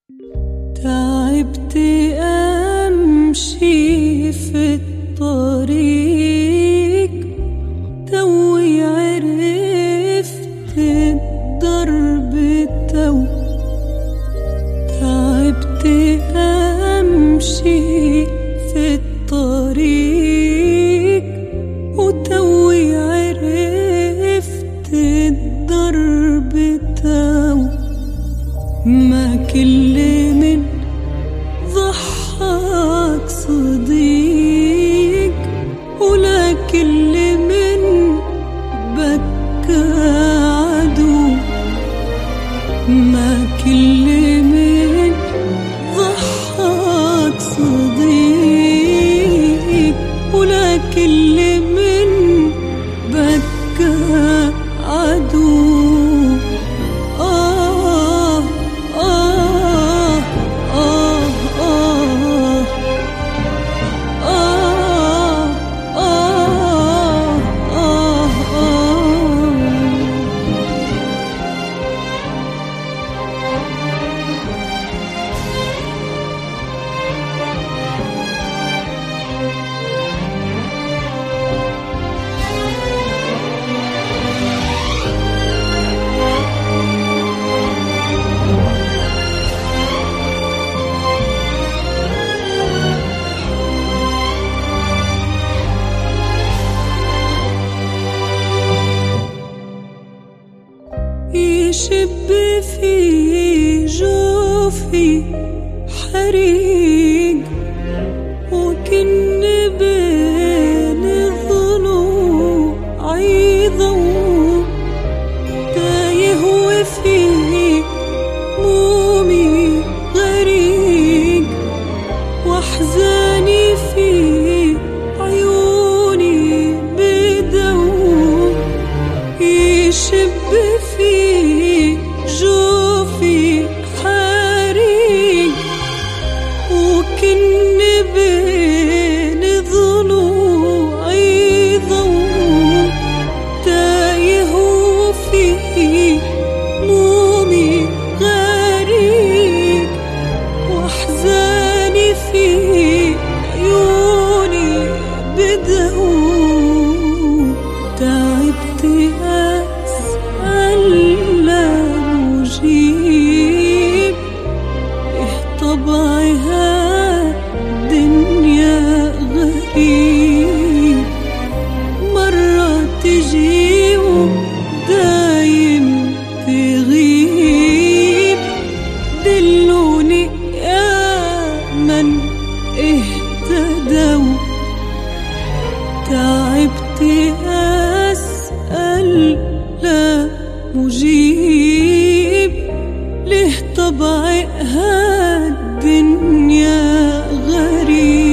تعبت أمشي في الطريق، توي عرفت الدرب تو. تعبت أمشي في الطريق، وتوي عرفت الدرب تو. ما كل من ضحك صديق، ولا كل من بكى عدو. ما كل من ضحك صديق، ولا كل من بكى عدو. يشب في جوفي حريق، وكن بين ضلوعي ضوء. تايه وفي مومي غريق، واحزاني في عيوني بدو. يشب في جوفي حريق، وكن بين ضلوعي ضوء. تايه وفي مومي غريق، واحزاني في عيوني بدو. تعبت أسأل لا مجيب، طبعها الدنيا غريب. مرة تجي ودايم تغيب، دلوني يا من اهتدوا. تعبت أسأل لا مجيب، له طبعها الدنيا غريب.